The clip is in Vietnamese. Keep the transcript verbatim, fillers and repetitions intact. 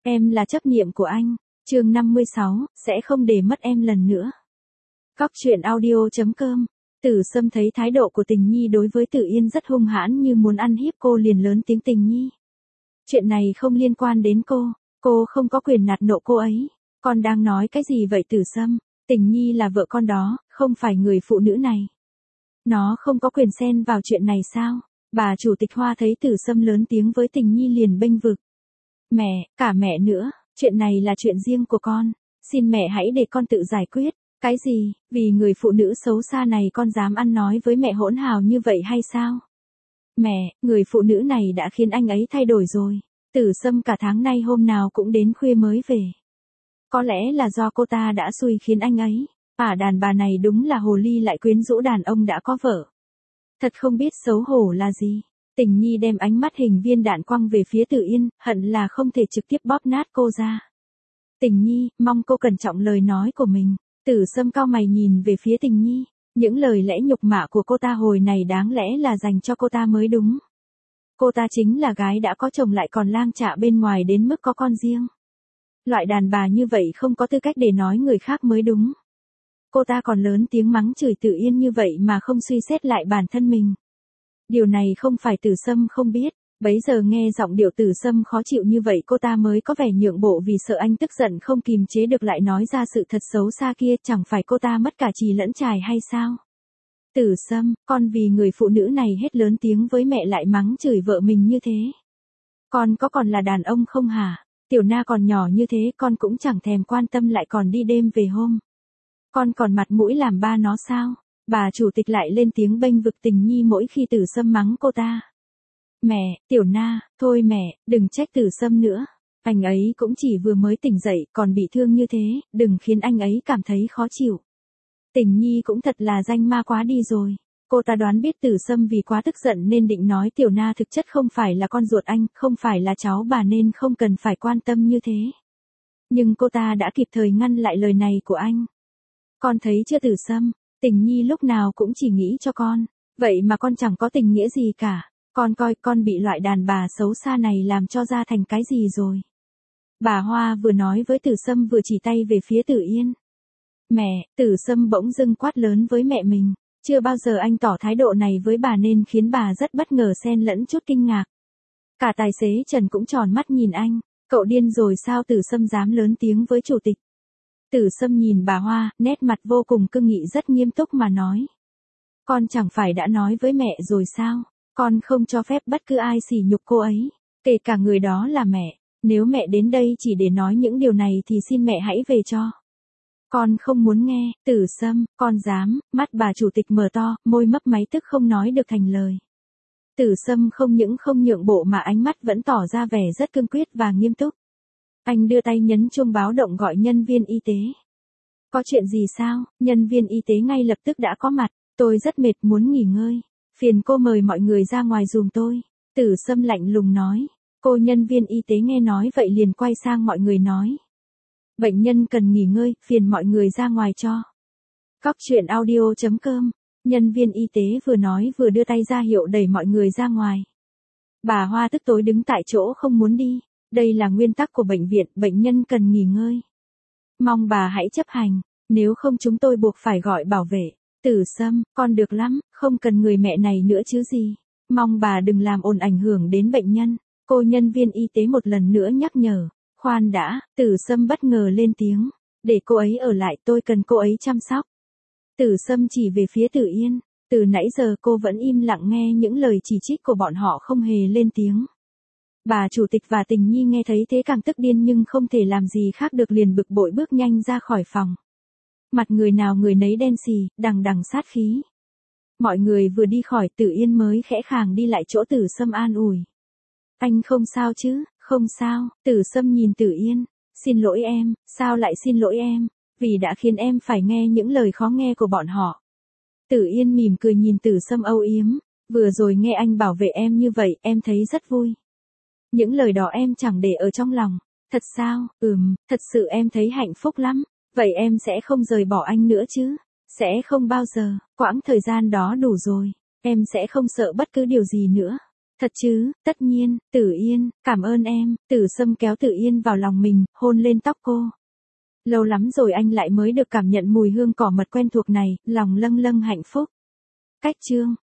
Em là chấp niệm của anh. Chương năm mươi sáu, sẽ không để mất em lần nữa. Cóc truyện audio chấm com. Tử Sâm thấy thái độ của Tình Nhi đối với Tử Yên rất hung hãn như muốn ăn hiếp cô, liền lớn tiếng: Tình Nhi, chuyện này không liên quan đến cô, cô không có quyền nạt nộ cô ấy. Con đang nói cái gì vậy Tử Sâm? Tình Nhi là vợ con đó, không phải người phụ nữ này. Nó không có quyền xen vào chuyện này sao? Bà chủ tịch Hoa thấy Tử Sâm lớn tiếng với Tình Nhi liền bênh vực. Mẹ, cả mẹ nữa, chuyện này là chuyện riêng của con, xin mẹ hãy để con tự giải quyết. Cái gì, vì người phụ nữ xấu xa này con dám ăn nói với mẹ hỗn hào như vậy hay sao? Mẹ, người phụ nữ này đã khiến anh ấy thay đổi rồi. Tử Sâm cả tháng nay hôm nào cũng đến khuya mới về. Có lẽ là do cô ta đã xui khiến anh ấy. À, đàn bà này đúng là hồ ly lại quyến rũ đàn ông đã có vợ. Thật không biết xấu hổ là gì. Tình Nhi đem ánh mắt hình viên đạn quăng về phía Tử Yên, hận là không thể trực tiếp bóp nát cô ra. Tình Nhi, mong cô cẩn trọng lời nói của mình. Tử Sâm cau mày nhìn về phía Tình Nhi. Những lời lẽ nhục mạ của cô ta hồi này đáng lẽ là dành cho cô ta mới đúng. Cô ta chính là gái đã có chồng lại còn lang chạ bên ngoài đến mức có con riêng. Loại đàn bà như vậy không có tư cách để nói người khác mới đúng. Cô ta còn lớn tiếng mắng chửi Tử Yên như vậy mà không suy xét lại bản thân mình. Điều này không phải Tử Sâm không biết, bấy giờ nghe giọng điệu Tử Sâm khó chịu như vậy cô ta mới có vẻ nhượng bộ vì sợ anh tức giận không kìm chế được lại nói ra sự thật xấu xa kia, chẳng phải cô ta mất cả chì lẫn chài hay sao? Tử Sâm, con vì người phụ nữ này hết lớn tiếng với mẹ lại mắng chửi vợ mình như thế. Con có còn là đàn ông không hả? Tiểu Na còn nhỏ như thế con cũng chẳng thèm quan tâm lại còn đi đêm về hôm. Con còn mặt mũi làm ba nó sao? Bà chủ tịch lại lên tiếng bênh vực Tình Nhi mỗi khi Tử Sâm mắng cô ta. Mẹ, Tiểu Na, thôi mẹ, đừng trách Tử Sâm nữa. Anh ấy cũng chỉ vừa mới tỉnh dậy còn bị thương như thế, đừng khiến anh ấy cảm thấy khó chịu. Tình Nhi cũng thật là danh ma quá đi rồi. Cô ta đoán biết Tử Sâm vì quá tức giận nên định nói Tiểu Na thực chất không phải là con ruột anh, không phải là cháu bà nên không cần phải quan tâm như thế. Nhưng cô ta đã kịp thời ngăn lại lời này của anh. Con thấy chưa Tử Sâm, Tình Nhi lúc nào cũng chỉ nghĩ cho con, vậy mà con chẳng có tình nghĩa gì cả. Con coi con bị loại đàn bà xấu xa này làm cho ra thành cái gì rồi. Bà Hoa vừa nói với Tử Sâm vừa chỉ tay về phía Tử Yên. Mẹ, Tử Sâm bỗng dưng quát lớn với mẹ mình. Chưa bao giờ anh tỏ thái độ này với bà nên khiến bà rất bất ngờ xen lẫn chút kinh ngạc. Cả tài xế Trần cũng tròn mắt nhìn anh. Cậu điên rồi sao Tử Sâm dám lớn tiếng với chủ tịch. Tử Sâm nhìn bà Hoa, nét mặt vô cùng cương nghị rất nghiêm túc mà nói. Con chẳng phải đã nói với mẹ rồi sao? Con không cho phép bất cứ ai sỉ nhục cô ấy, kể cả người đó là mẹ. Nếu mẹ đến đây chỉ để nói những điều này thì xin mẹ hãy về cho. Con không muốn nghe. Tử Sâm, con dám. Mắt bà chủ tịch mở to, môi mấp máy tức không nói được thành lời. Tử Sâm không những không nhượng bộ mà ánh mắt vẫn tỏ ra vẻ rất cương quyết và nghiêm túc. Anh đưa tay nhấn chuông báo động gọi nhân viên y tế. Có chuyện gì sao? Nhân viên y tế ngay lập tức đã có mặt. Tôi rất mệt muốn nghỉ ngơi. Phiền cô mời mọi người ra ngoài giùm tôi. Tử Sâm lạnh lùng nói. Cô nhân viên y tế nghe nói vậy liền quay sang mọi người nói. Bệnh nhân cần nghỉ ngơi, phiền mọi người ra ngoài cho. Cóc truyện audio chấm com. Nhân viên y tế vừa nói vừa đưa tay ra hiệu đẩy mọi người ra ngoài. Bà Hoa tức tối đứng tại chỗ không muốn đi. Đây là nguyên tắc của bệnh viện, bệnh nhân cần nghỉ ngơi. Mong bà hãy chấp hành, nếu không chúng tôi buộc phải gọi bảo vệ. Tử Sâm, con được lắm, không cần người mẹ này nữa chứ gì. Mong bà đừng làm ồn ảnh hưởng đến bệnh nhân. Cô nhân viên y tế một lần nữa nhắc nhở. Khoan đã, Tử Sâm bất ngờ lên tiếng. Để cô ấy ở lại, tôi cần cô ấy chăm sóc. Tử Sâm chỉ về phía Tử Yên. Từ nãy giờ cô vẫn im lặng nghe những lời chỉ trích của bọn họ không hề lên tiếng. Bà chủ tịch và Tình Nhi nghe thấy thế càng tức điên nhưng không thể làm gì khác được liền bực bội bước nhanh ra khỏi phòng. Mặt người nào người nấy đen xì, đằng đằng sát khí. Mọi người vừa đi khỏi Tử Yên mới khẽ khàng đi lại chỗ Tử Sâm an ủi. Anh không sao chứ? Không sao. Tử Sâm nhìn Tử Yên. Xin lỗi em, sao lại xin lỗi em? Vì đã khiến em phải nghe những lời khó nghe của bọn họ. Tử Yên mỉm cười nhìn Tử Sâm âu yếm. Vừa rồi nghe anh bảo vệ em như vậy, em thấy rất vui. Những lời đó em chẳng để ở trong lòng. Thật sao? Ừm, thật sự em thấy hạnh phúc lắm. Vậy em sẽ không rời bỏ anh nữa chứ? Sẽ không bao giờ, quãng thời gian đó đủ rồi. Em sẽ không sợ bất cứ điều gì nữa. Thật chứ, tất nhiên, Tử Yên, cảm ơn em, Tử Sâm kéo Tử Yên vào lòng mình, hôn lên tóc cô. Lâu lắm rồi anh lại mới được cảm nhận mùi hương cỏ mật quen thuộc này, lòng lâng lâng hạnh phúc. Cách chương